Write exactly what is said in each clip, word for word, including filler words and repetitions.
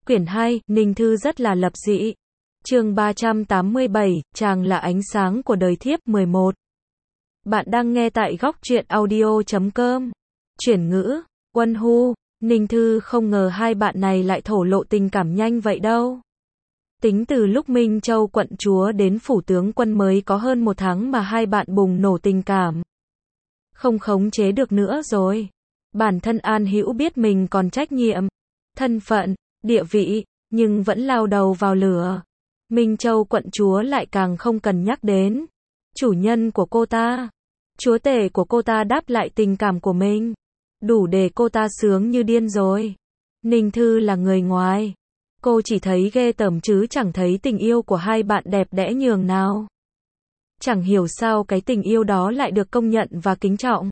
Quyển hai, Ninh Thư rất là lập dị. Chương ba trăm tám mươi bảy, chàng là ánh sáng của đời thiếp mười một. Bạn đang nghe tại góc truyện audio chấm com. Chuyển ngữ, Quân Hu, Ninh Thư không ngờ hai bạn này lại thổ lộ tình cảm nhanh vậy đâu. Tính từ lúc Minh Châu quận chúa đến phủ tướng quân mới có hơn một tháng mà hai bạn bùng nổ tình cảm. Không khống chế được nữa rồi. Bản thân An Hữu biết mình còn trách nhiệm, thân phận, địa vị, nhưng vẫn lao đầu vào lửa. Minh Châu quận chúa lại càng không cần nhắc đến. Chủ nhân của cô ta, chúa tể của cô ta đáp lại tình cảm của mình. Đủ để cô ta sướng như điên rồi. Ninh Thư là người ngoài. Cô chỉ thấy ghê tởm chứ chẳng thấy tình yêu của hai bạn đẹp đẽ nhường nào. Chẳng hiểu sao cái tình yêu đó lại được công nhận và kính trọng.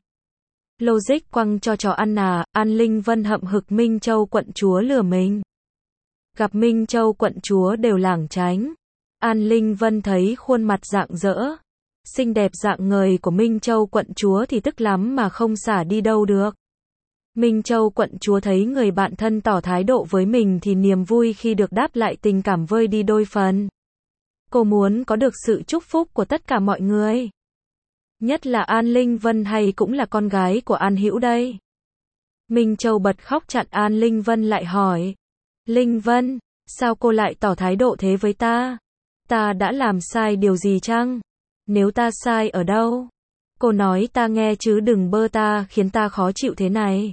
Logic quăng cho chó ăn à, An Linh Vân hậm hực Minh Châu quận chúa lừa mình. Gặp Minh Châu quận chúa đều lảng tránh. An Linh Vân thấy khuôn mặt rạng rỡ, xinh đẹp rạng ngời của Minh Châu quận chúa thì tức lắm mà không xả đi đâu được. Minh Châu quận chúa thấy người bạn thân tỏ thái độ với mình thì niềm vui khi được đáp lại tình cảm vơi đi đôi phần. Cô muốn có được sự chúc phúc của tất cả mọi người. Nhất là An Linh Vân hay cũng là con gái của An Hữu đây. Minh Châu bật khóc chặn An Linh Vân lại hỏi. Linh Vân, sao cô lại tỏ thái độ thế với ta? Ta đã làm sai điều gì chăng? Nếu ta sai ở đâu? Cô nói ta nghe chứ đừng bơ ta khiến ta khó chịu thế này.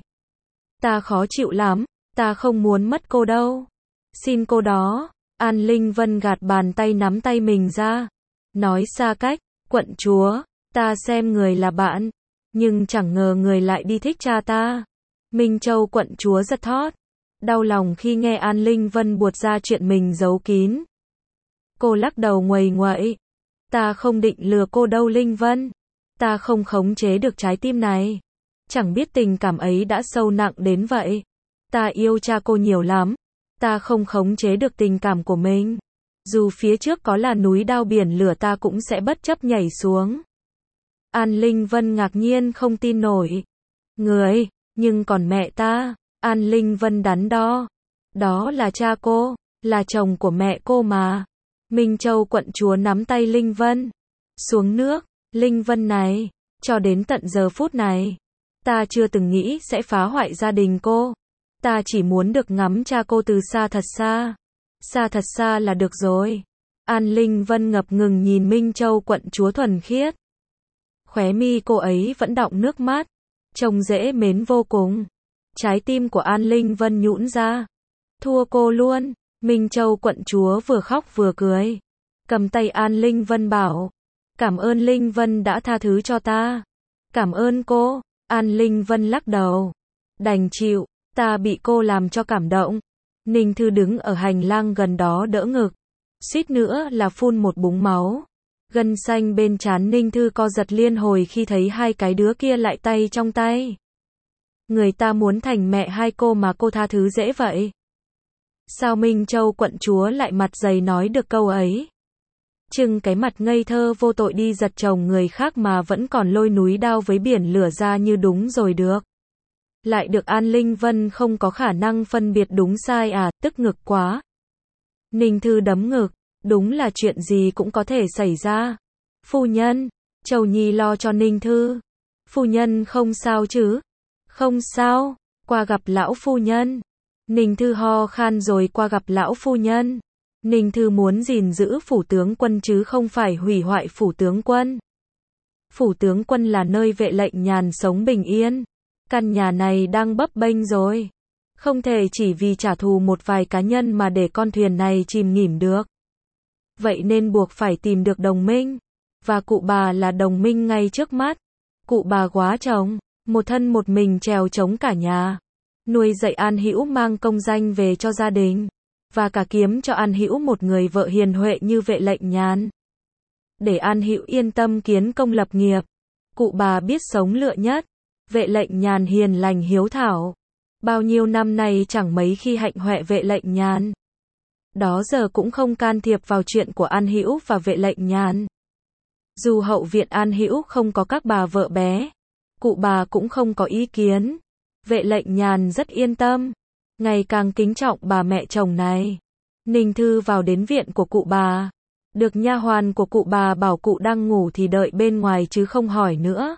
Ta khó chịu lắm, ta không muốn mất cô đâu. Xin cô đó. An Linh Vân gạt bàn tay nắm tay mình ra. Nói xa cách, quận chúa, ta xem người là bạn, nhưng chẳng ngờ người lại đi thích cha ta. Minh Châu quận chúa giật thót. Đau lòng khi nghe An Linh Vân buột ra chuyện mình giấu kín. Cô lắc đầu nguầy nguậy. Ta không định lừa cô đâu Linh Vân. Ta không khống chế được trái tim này. Chẳng biết tình cảm ấy đã sâu nặng đến vậy. Ta yêu cha cô nhiều lắm. Ta không khống chế được tình cảm của mình. Dù phía trước có là núi đao biển lửa ta cũng sẽ bất chấp nhảy xuống. An Linh Vân ngạc nhiên không tin nổi. Người, nhưng còn mẹ ta. An Linh Vân đắn đo. Đó là cha cô, là chồng của mẹ cô mà. Minh Châu quận chúa nắm tay Linh Vân. Xuống nước, Linh Vân này, cho đến tận giờ phút này, ta chưa từng nghĩ sẽ phá hoại gia đình cô. Ta chỉ muốn được ngắm cha cô từ xa thật xa. Xa thật xa là được rồi. An Linh Vân ngập ngừng nhìn Minh Châu quận chúa thuần khiết. Khóe mi cô ấy vẫn đọng nước mắt, trông dễ mến vô cùng. Trái tim của An Linh Vân nhũn ra. Thua cô luôn. Minh Châu quận chúa vừa khóc vừa cười. Cầm tay An Linh Vân bảo. Cảm ơn Linh Vân đã tha thứ cho ta. Cảm ơn cô. An Linh Vân lắc đầu. Đành chịu, ta bị cô làm cho cảm động. Ninh Thư đứng ở hành lang gần đó đỡ ngực. Suýt nữa là phun một búng máu. Gân xanh bên trán Ninh Thư co giật liên hồi khi thấy hai cái đứa kia lại tay trong tay. Người ta muốn thành mẹ hai cô mà cô tha thứ dễ vậy. Sao Minh Châu quận chúa lại mặt dày nói được câu ấy? Trưng cái mặt ngây thơ vô tội đi giật chồng người khác mà vẫn còn lôi núi đao với biển lửa ra như đúng rồi được. Lại được An Linh Vân không có khả năng phân biệt đúng sai à, tức ngực quá. Ninh Thư đấm ngực, đúng là chuyện gì cũng có thể xảy ra. Phu nhân, Châu Nhi lo cho Ninh Thư. Phu nhân không sao chứ? Không sao, qua gặp lão phu nhân. Ninh Thư ho khan rồi qua gặp lão phu nhân. Ninh Thư muốn gìn giữ phủ tướng quân chứ không phải hủy hoại phủ tướng quân. Phủ tướng quân là nơi vệ lệnh nhàn sống bình yên. Căn nhà này đang bấp bênh rồi. Không thể chỉ vì trả thù một vài cá nhân mà để con thuyền này chìm nghỉm được. Vậy nên buộc phải tìm được đồng minh. Và cụ bà là đồng minh ngay trước mắt. Cụ bà quá chồng, một thân một mình trèo chống cả nhà. Nuôi dạy An Hữu mang công danh về cho gia đình. Và cả kiếm cho An Hữu một người vợ hiền huệ như vệ lệnh nhàn. Để An Hữu yên tâm kiến công lập nghiệp. Cụ bà biết sống lựa nhất. Vệ lệnh nhàn hiền lành hiếu thảo. Bao nhiêu năm nay chẳng mấy khi hạnh huệ vệ lệnh nhàn. Đó giờ cũng không can thiệp vào chuyện của An Hữu và vệ lệnh nhàn. Dù hậu viện An Hữu không có các bà vợ bé, cụ bà cũng không có ý kiến. Vệ lệnh nhàn rất yên tâm. ngày càng kính trọng bà mẹ chồng này. Ninh Thư vào đến viện của cụ bà. Được nha hoàn của cụ bà bảo cụ đang ngủ thì đợi bên ngoài chứ không hỏi nữa.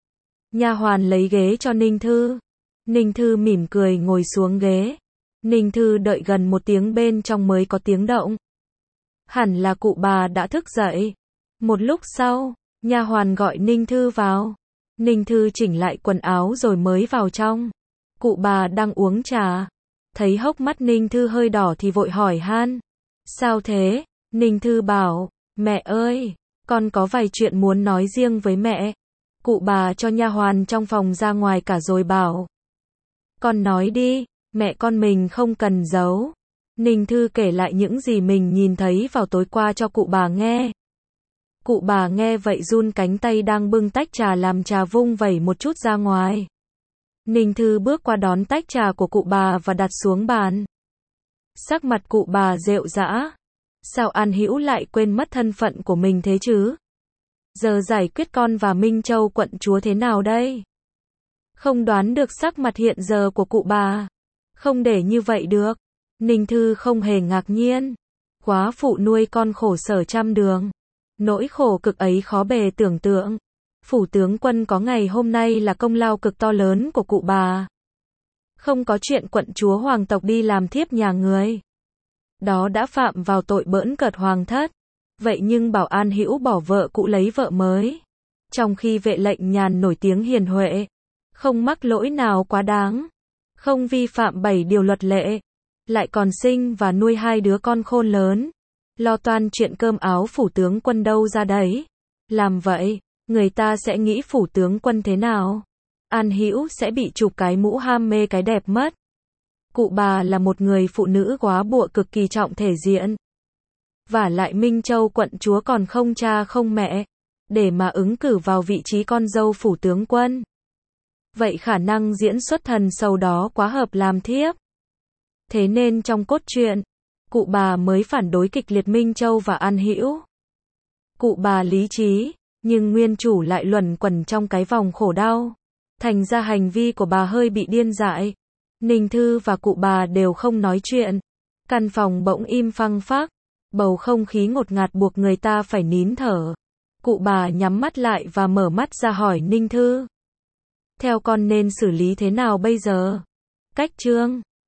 Nha hoàn lấy ghế cho Ninh Thư. Ninh Thư mỉm cười ngồi xuống ghế. Ninh Thư đợi gần một tiếng bên trong mới có tiếng động. Hẳn là cụ bà đã thức dậy. Một lúc sau, nha hoàn gọi Ninh Thư vào. Ninh Thư chỉnh lại quần áo rồi mới vào trong. Cụ bà đang uống trà. Thấy hốc mắt Ninh Thư hơi đỏ thì vội hỏi han. Sao thế? Ninh Thư bảo, mẹ ơi, con có vài chuyện muốn nói riêng với mẹ. Cụ bà cho nha hoàn trong phòng ra ngoài cả rồi bảo. Con nói đi, mẹ con mình không cần giấu. Ninh Thư kể lại những gì mình nhìn thấy vào tối qua cho cụ bà nghe. Cụ bà nghe vậy run cánh tay đang bưng tách trà làm trà vung vẩy một chút ra ngoài. Ninh Thư bước qua đón tách trà của cụ bà và đặt xuống bàn. Sắc mặt cụ bà rệu rã. Sao An Hữu lại quên mất thân phận của mình thế chứ? Giờ giải quyết con và Minh Châu quận chúa thế nào đây? Không đoán được sắc mặt hiện giờ của cụ bà. Không để như vậy được. Ninh Thư không hề ngạc nhiên. Quá phụ nuôi con khổ sở trăm đường. Nỗi khổ cực ấy khó bề tưởng tượng. Phủ tướng quân có ngày hôm nay là công lao cực to lớn của cụ bà. Không có chuyện quận chúa hoàng tộc đi làm thiếp nhà người. Đó đã phạm vào tội bỡn cợt hoàng thất. Vậy nhưng bảo An Hữu bỏ vợ cũ lấy vợ mới. Trong khi vệ lệnh nhàn nổi tiếng hiền huệ. Không mắc lỗi nào quá đáng. Không vi phạm bảy điều luật lệ. Lại còn sinh và nuôi hai đứa con khôn lớn. Lo toan chuyện cơm áo phủ tướng quân đâu ra đấy. Làm vậy, người ta sẽ nghĩ phủ tướng quân thế nào? An Hữu sẽ bị chụp cái mũ ham mê cái đẹp mất. Cụ bà là một người phụ nữ góa bụa cực kỳ trọng thể diện. Vả lại Minh Châu quận chúa còn không cha không mẹ. Để mà ứng cử vào vị trí con dâu phủ tướng quân. Vậy khả năng diễn xuất thần sầu đó quá hợp làm thiếp. Thế nên trong cốt truyện, cụ bà mới phản đối kịch liệt Minh Châu và An Hữu. Cụ bà lý trí, nhưng nguyên chủ lại luẩn quẩn trong cái vòng khổ đau. Thành ra hành vi của bà hơi bị điên dại. Ninh Thư và cụ bà đều không nói chuyện. Căn phòng bỗng im phăng phắc. Bầu không khí ngột ngạt buộc người ta phải nín thở. Cụ bà nhắm mắt lại và mở mắt ra hỏi Ninh Thư. Theo con nên xử lý thế nào bây giờ? Cách chương